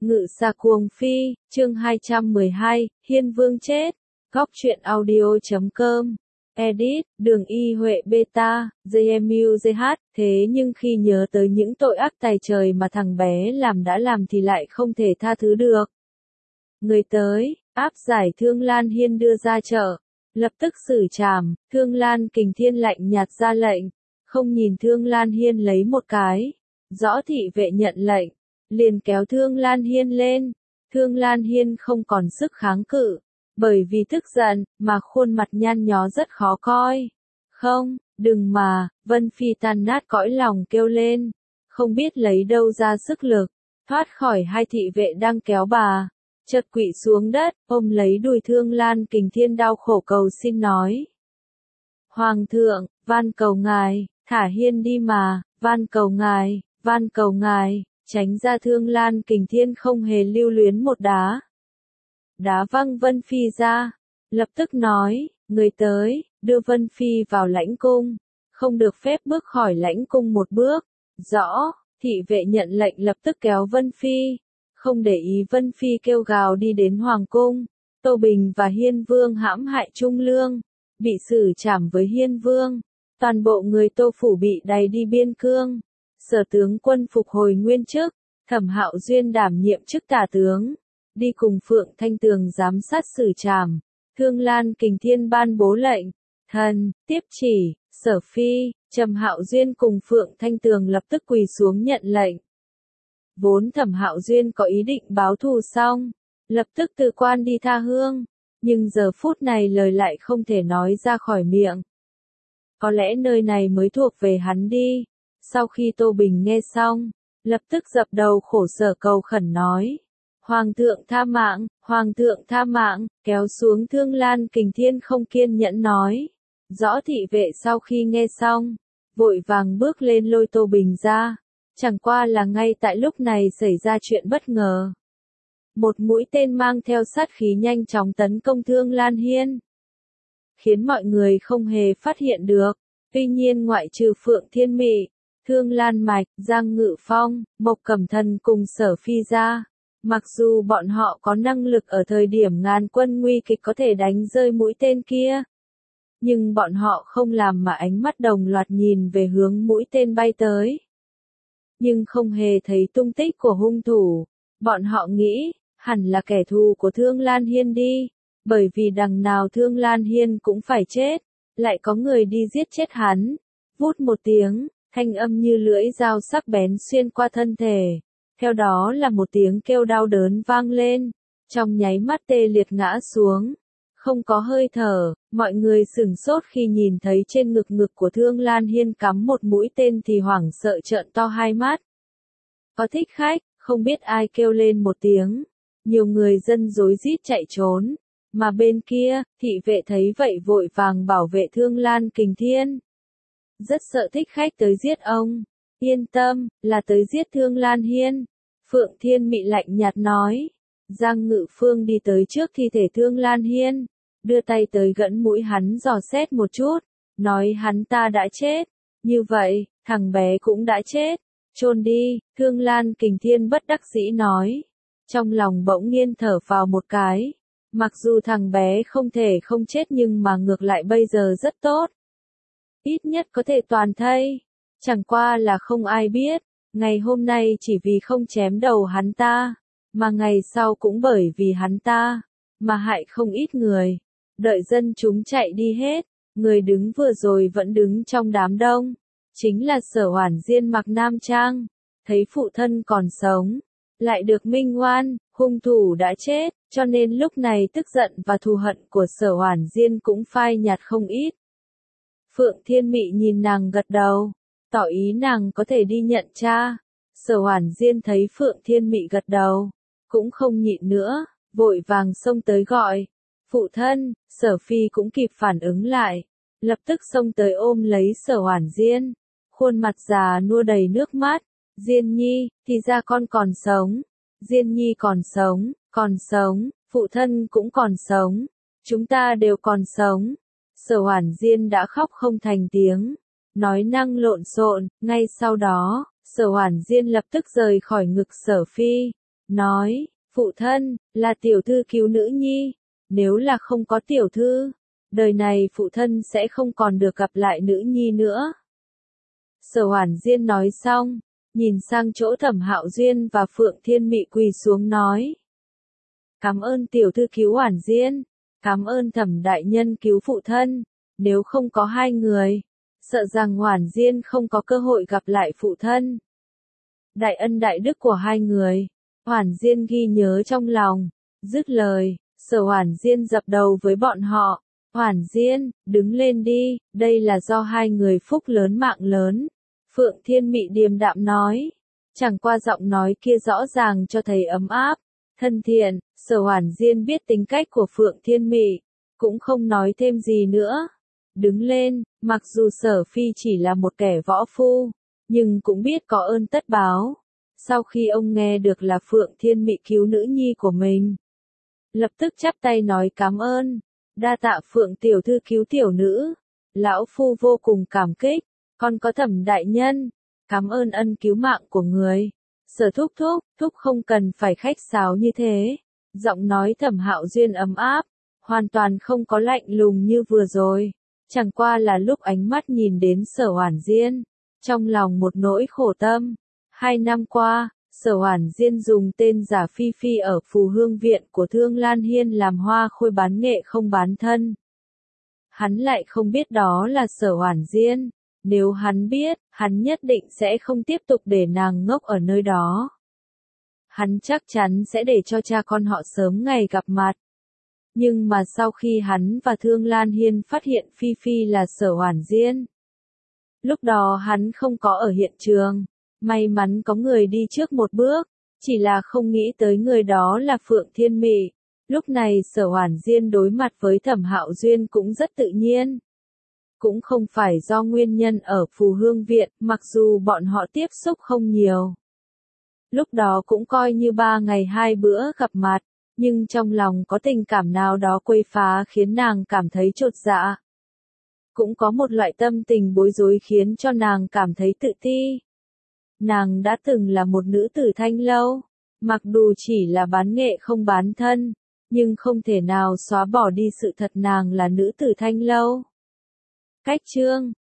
Ngự xa cuồng phi, chương 212, Hiên Vương chết. Góc truyện audio.com. Edit, Đường Y Huệ Beta, JMUJH. Thế nhưng khi nhớ tới những tội ác tày trời mà thằng bé làm đã làm thì lại không thể tha thứ được. Người tới, áp giải Thương Lan Hiên đưa ra chợ. Lập tức xử trảm, Thương Lan Kình Thiên lạnh nhạt ra lệnh. Không nhìn Thương Lan Hiên lấy một cái. Rõ thị vệ nhận lệnh. Liền kéo Thương Lan Hiên lên. Thương Lan Hiên không còn sức kháng cự. Bởi vì tức giận, mà khuôn mặt nhăn nhó rất khó coi. Không, đừng mà, Vân Phi tan nát cõi lòng kêu lên. Không biết lấy đâu ra sức lực. Thoát khỏi hai thị vệ đang kéo bà. Chợt quỵ xuống đất, ôm lấy đùi Thương Lan Kình Thiên đau khổ cầu xin nói. Hoàng thượng, van cầu ngài, thả Hiên đi mà, van cầu ngài. Tránh ra. Thương Lan Kình Thiên không hề lưu luyến một đá. Đá văng Vân Phi ra. Lập tức nói, người tới, đưa Vân Phi vào lãnh cung. Không được phép bước khỏi lãnh cung một bước. Rõ, thị vệ nhận lệnh lập tức kéo Vân Phi. Không để ý Vân Phi kêu gào đi đến Hoàng cung. Tô Bình và Hiên Vương hãm hại Trung Lương. Bị xử trảm với Hiên Vương. Toàn bộ người Tô Phủ bị đày đi biên cương. Sở tướng quân phục hồi nguyên chức, Thẩm Hạo Duyên đảm nhiệm chức tả tướng, đi cùng Phượng Thanh Tường giám sát xử trảm. Thương Lan Kình Thiên ban bố lệnh, thần, tiếp chỉ, Sở Phi, Trầm Hạo Duyên cùng Phượng Thanh Tường lập tức quỳ xuống nhận lệnh. Vốn Thẩm Hạo Duyên có ý định báo thù xong, lập tức từ quan đi tha hương, nhưng giờ phút này lời lại không thể nói ra khỏi miệng. Có lẽ nơi này mới thuộc về hắn đi. Sau khi Tô Bình nghe xong, lập tức dập đầu khổ sở cầu khẩn nói. Hoàng thượng tha mạng, kéo xuống. Thương Lan Kình Thiên không kiên nhẫn nói. Rõ thị vệ sau khi nghe xong, vội vàng bước lên lôi Tô Bình ra. Chẳng qua là ngay tại lúc này xảy ra chuyện bất ngờ. Một mũi tên mang theo sát khí nhanh chóng tấn công Thương Lan Hiên. Khiến mọi người không hề phát hiện được. Tuy nhiên ngoại trừ Phượng Thiên Mị, Thương Lan Mạch, Giang Ngự Phong, Mộc Cẩm Thần cùng Sở Phi ra. Mặc dù bọn họ có năng lực ở thời điểm ngàn quân nguy kịch có thể đánh rơi mũi tên kia. Nhưng bọn họ không làm mà ánh mắt đồng loạt nhìn về hướng mũi tên bay tới. Nhưng không hề thấy tung tích của hung thủ. Bọn họ nghĩ, hẳn là kẻ thù của Thương Lan Hiên đi. Bởi vì đằng nào Thương Lan Hiên cũng phải chết. Lại có người đi giết chết hắn. Vút một tiếng. Thanh âm như lưỡi dao sắc bén xuyên qua thân thể. Theo đó là một tiếng kêu đau đớn vang lên. Trong nháy mắt tê liệt ngã xuống. Không có hơi thở, mọi người sửng sốt khi nhìn thấy trên ngực của Thương Lan Hiên cắm một mũi tên thì hoảng sợ trợn to hai mắt. Có thích khách, không biết ai kêu lên một tiếng. Nhiều người dân rối rít chạy trốn. Mà bên kia, thị vệ thấy vậy vội vàng bảo vệ Thương Lan Kình Thiên. Rất sợ thích khách tới giết ông. Yên tâm, là tới giết Thương Lan Hiên. Phượng Thiên Mị lạnh nhạt nói. Giang Ngự Phương đi tới trước thi thể Thương Lan Hiên. Đưa tay tới gẫn mũi hắn dò xét một chút. Nói hắn ta đã chết. Như vậy, thằng bé cũng đã chết. Chôn đi, Thương Lan Kình Thiên bất đắc dĩ nói. Trong lòng bỗng nhiên thở phào một cái. Mặc dù thằng bé không thể không chết nhưng mà ngược lại bây giờ rất tốt. Ít nhất có thể toàn thây. Chẳng qua là không ai biết. Ngày hôm nay chỉ vì không chém đầu hắn ta. Mà ngày sau cũng bởi vì hắn ta. Mà hại không ít người. Đợi dân chúng chạy đi hết. Người đứng vừa rồi vẫn đứng trong đám đông. Chính là Sở Hoản Diên mặc nam trang. Thấy phụ thân còn sống. Lại được minh oan. Hung thủ đã chết. Cho nên lúc này tức giận và thù hận của Sở Hoản Diên cũng phai nhạt không ít. Phượng Thiên Mị nhìn nàng gật đầu, tỏ ý nàng có thể đi nhận cha. Sở Hoản Diên thấy Phượng Thiên Mị gật đầu, cũng không nhịn nữa, vội vàng xông tới gọi. Phụ thân. Sở Phi cũng kịp phản ứng lại, lập tức xông tới ôm lấy Sở Hoản Diên. Khuôn mặt già nua đầy nước mắt. Diên Nhi, thì ra con còn sống. Diên Nhi còn sống, phụ thân cũng còn sống. Chúng ta đều còn sống. Sở Hoản Diên đã khóc không thành tiếng, nói năng lộn xộn. Ngay sau đó, Sở Hoản Diên lập tức rời khỏi ngực Sở Phi, nói, phụ thân, là tiểu thư cứu nữ nhi, nếu là không có tiểu thư, đời này phụ thân sẽ không còn được gặp lại nữ nhi nữa. Sở Hoản Diên nói xong, nhìn sang chỗ Thẩm Hạo Duyên và Phượng Thiên Mị quỳ xuống nói. Cảm ơn tiểu thư cứu Hoản Diên, cảm ơn Thẩm đại nhân cứu phụ thân, nếu không có hai người, sợ rằng Hoản Diên không có cơ hội gặp lại phụ thân. Đại ân đại đức của hai người, Hoản Diên ghi nhớ trong lòng, dứt lời, Sở Hoản Diên dập đầu với bọn họ. Hoản Diên, đứng lên đi, đây là do hai người phúc lớn mạng lớn. Phượng Thiên Mị điềm đạm nói, chẳng qua giọng nói kia rõ ràng cho thấy ấm áp, thân thiện. Sở Hoản Diên biết tính cách của Phượng Thiên Mị, cũng không nói thêm gì nữa. Đứng lên, mặc dù Sở Phi chỉ là một kẻ võ phu, nhưng cũng biết có ơn tất báo. Sau khi ông nghe được là Phượng Thiên Mị cứu nữ nhi của mình, lập tức chắp tay nói cảm ơn, đa tạ Phượng tiểu thư cứu tiểu nữ, lão phu vô cùng cảm kích, còn có Thẩm đại nhân, cảm ơn ân cứu mạng của người. Sở thúc thúc không cần phải khách sáo như thế. Giọng nói Thẩm Hạo Duyên ấm áp, hoàn toàn không có lạnh lùng như vừa rồi, chẳng qua là lúc ánh mắt nhìn đến Sở Hoản Diên, trong lòng một nỗi khổ tâm. 2 năm qua, Sở Hoản Diên dùng tên giả Phi Phi ở Phù Hương Viện của Thương Lan Hiên làm hoa khôi bán nghệ không bán thân. Hắn lại không biết đó là Sở Hoản Diên, nếu hắn biết, hắn nhất định sẽ không tiếp tục để nàng ngốc ở nơi đó. Hắn chắc chắn sẽ để cho cha con họ sớm ngày gặp mặt. Nhưng mà sau khi hắn và Thương Lan Hiên phát hiện Phi Phi là Sở Hoản Diên, lúc đó hắn không có ở hiện trường, may mắn có người đi trước một bước, chỉ là không nghĩ tới người đó là Phượng Thiên Mị. Lúc này Sở Hoản Diên đối mặt với Thẩm Hạo Duyên cũng rất tự nhiên. Cũng không phải do nguyên nhân ở Phù Hương Viện, mặc dù bọn họ tiếp xúc không nhiều. Lúc đó cũng coi như 3 ngày 2 bữa gặp mặt, nhưng trong lòng có tình cảm nào đó quấy phá khiến nàng cảm thấy chột dạ. Cũng có một loại tâm tình bối rối khiến cho nàng cảm thấy tự ti. Nàng đã từng là một nữ tử thanh lâu, mặc dù chỉ là bán nghệ không bán thân, nhưng không thể nào xóa bỏ đi sự thật nàng là nữ tử thanh lâu. Cách chương